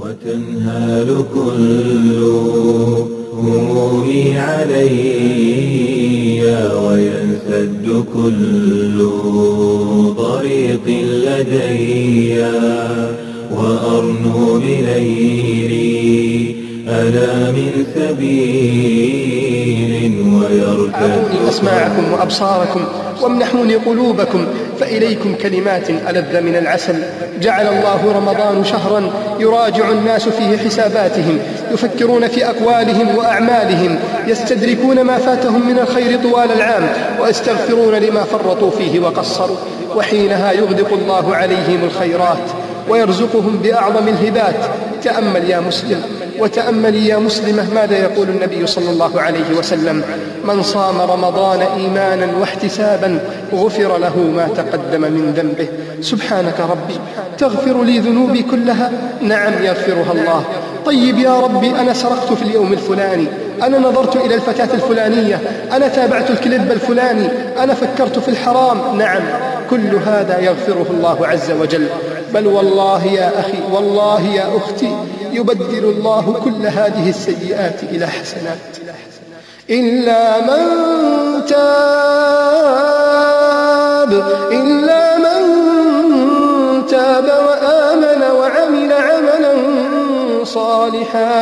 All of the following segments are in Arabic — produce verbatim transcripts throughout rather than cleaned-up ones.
وتنهال كل همومي علي وينسد كل طريق لدي وأرنو بليلي ألا من سبيل ويرتد. أعطوني أسماعكم وأبصاركم وامنحوني قلوبكم فإليكم كلمات ألذ من العسل. جعل الله رمضان شهرا يراجع الناس فيه حساباتهم، يفكرون في أقوالهم وأعمالهم، يستدركون ما فاتهم من الخير طوال العام ويستغفرون لما فرطوا فيه وقصروا، وحينها يغدق الله عليهم الخيرات ويرزقهم بأعظم الهبات. تأمل يا مسلم وتأملي يا مسلمة ماذا يقول النبي صلى الله عليه وسلم: من صام رمضان إيمانا واحتسابا غفر له ما تقدم من ذنبه. سبحانك ربي، تغفر لي ذنوبي كلها؟ نعم يغفرها الله. طيب يا ربي، أنا سرقت في اليوم الفلاني، أنا نظرت إلى الفتاة الفلانية، أنا تابعت الكليب الفلاني، أنا فكرت في الحرام. نعم، كل هذا يغفره الله عز وجل. بل والله يا أخي، والله يا أختي، يبدل الله كل هذه السيئات إلى حسنات. إلا من تاب إلا من تاب وآمن وعمل عملا صالحا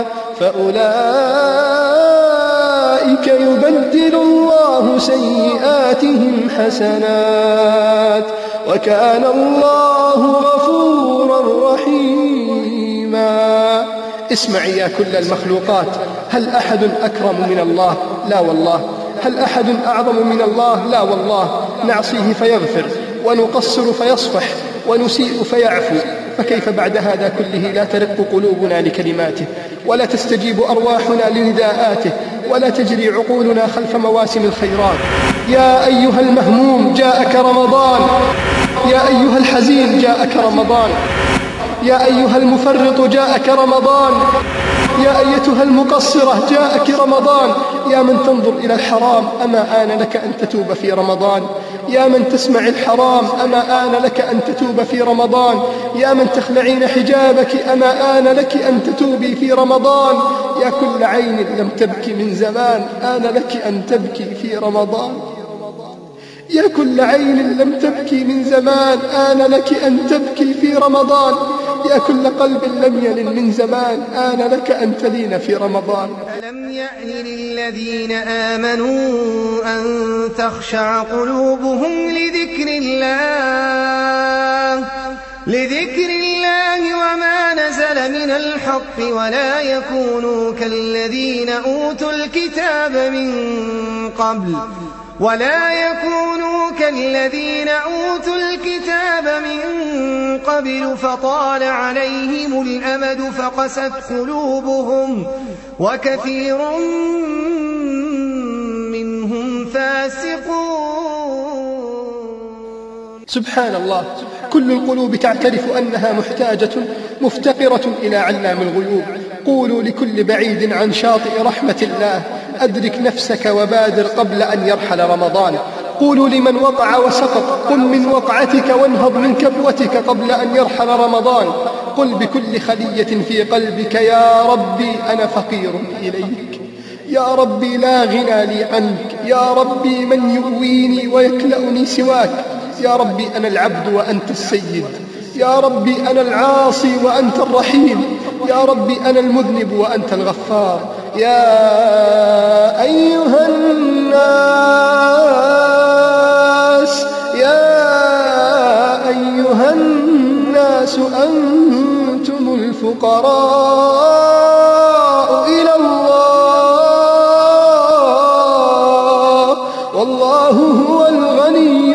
فأولئك يبدل الله سيئاتهم حسنات وكان الله غفورا رحيما. اسمعي يا كل المخلوقات، هل أحد أكرم من الله؟ لا والله. هل أحد أعظم من الله؟ لا والله. نعصيه فيغفر، ونقصر فيصفح، ونسيء فيعفو، فكيف بعد هذا كله لا ترق قلوبنا لكلماته، ولا تستجيب أرواحنا لنداءاته، ولا تجري عقولنا خلف مواسم الخيرات؟ يا أيها المهموم، جاءك رمضان. يا أيها الحزين، جاءك رمضان. يا أيها المفرط، جاءك رمضان. يا أيتها المقصرة، جاءك رمضان. يا من تنظر إلى الحرام، أما آن لك أن تتوب في رمضان؟ يا من تسمع الحرام، أما آن لك أن تتوب في رمضان؟ يا من تخلعين حجابك، أما آن لك أن تتوبي في رمضان؟ يا كل عين لم تبكي من زمان، آن لك أن تبكي في رمضان. يا كل عين لم تبكي من زمان، آن لك أن تبكي في رمضان. يا كل قلب لم يلن من زمان، آن لك أن تلين في رمضان. ألم يأن للذين آمنوا أن تخشع قلوبهم لذكر الله لذكر الله وما نزل من الحق ولا يكونوا كالذين أوتوا الكتاب من قبل ولا يكونوا كالذين أوتوا الكتاب من قبل فطال عليهم الأمد فقست قلوبهم وكثير منهم فاسقون. سبحان الله، كل القلوب تعترف أنها محتاجة مفتقرة إلى علام الغيوب. قولوا لكل بعيد عن شاطئ رحمة الله: أدرك نفسك وبادر قبل أن يرحل رمضان. قولوا لمن وقع وسقط: قم من وقعتك وانهض من كبوتك قبل أن يرحل رمضان. قل بكل خلية في قلبك: يا ربي أنا فقير إليك، يا ربي لا غنى لي عنك، يا ربي من يؤويني ويكلأني سواك، يا ربي أنا العبد وأنت السيد، يا ربي أنا العاصي وأنت الرحيم، يا ربي أنا المذنب وأنت الغفار. يا أيها الناس يا أيها الناس أنتم الفقراء إلى الله والله هو الغني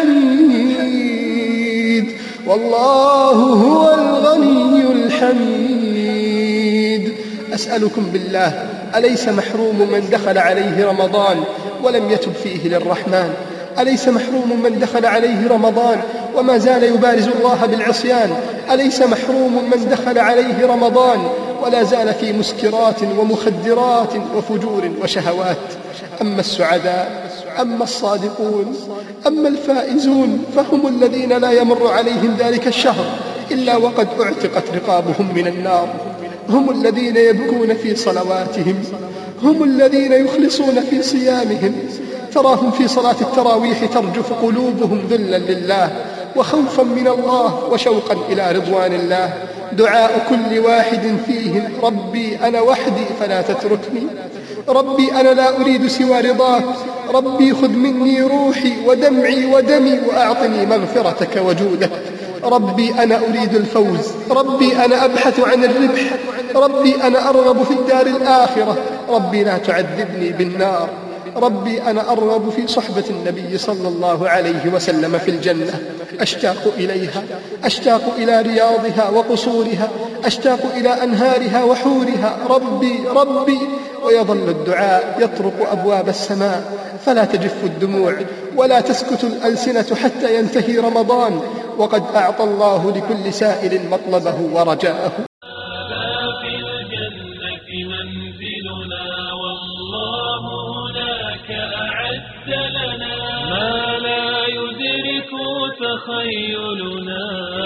الحميد والله هو الغني الحميد. أسألكم بالله، أليس محروم من دخل عليه رمضان ولم يتب فيه للرحمن؟ أليس محروم من دخل عليه رمضان وما زال يبارز الله بالعصيان؟ أليس محروم من دخل عليه رمضان ولا زال في مسكرات ومخدرات وفجور وشهوات؟ أما السعداء، أما الصادقون، أما الفائزون فهم الذين لا يمر عليهم ذلك الشهر إلا وقد أعتقت رقابهم من النار. هم الذين يبكون في صلواتهم، هم الذين يخلصون في صيامهم. تراهم في صلاة التراويح ترجف قلوبهم ذلا لله وخوفا من الله وشوقا إلى رضوان الله. دعاء كل واحد فيهم: ربي أنا وحدي فلا تتركني، ربي أنا لا أريد سوى رضاك، ربي خذ مني روحي ودمعي ودمي وأعطني مغفرتك وجودك، ربي أنا أريد الفوز، ربي أنا أبحث عن الربح، ربي أنا أرغب في الدار الآخرة، ربي لا تعذبني بالنار، ربي أنا أرغب في صحبة النبي صلى الله عليه وسلم في الجنة. أشتاق إليها، أشتاق إلى رياضها وقصورها، أشتاق إلى أنهارها وحورها. ربي ربي. ويظل الدعاء يطرق أبواب السماء فلا تجف الدموع ولا تسكت الألسنة حتى ينتهي رمضان وقد أعطى الله لكل سائل مطلبه ورجاءه. في الجنة منزلنا والله هناك أعد لنا ما لا يدرك تخيلنا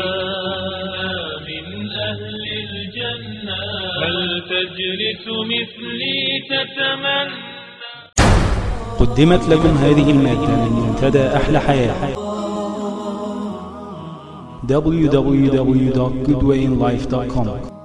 من أهل الجنة. هل تجلس مثلي تتمنى؟ قدمت لكم هذه المادة من منتدى أحلى حياة دبليو دبليو دبليو دوت جود واي إن لايف دوت كوم.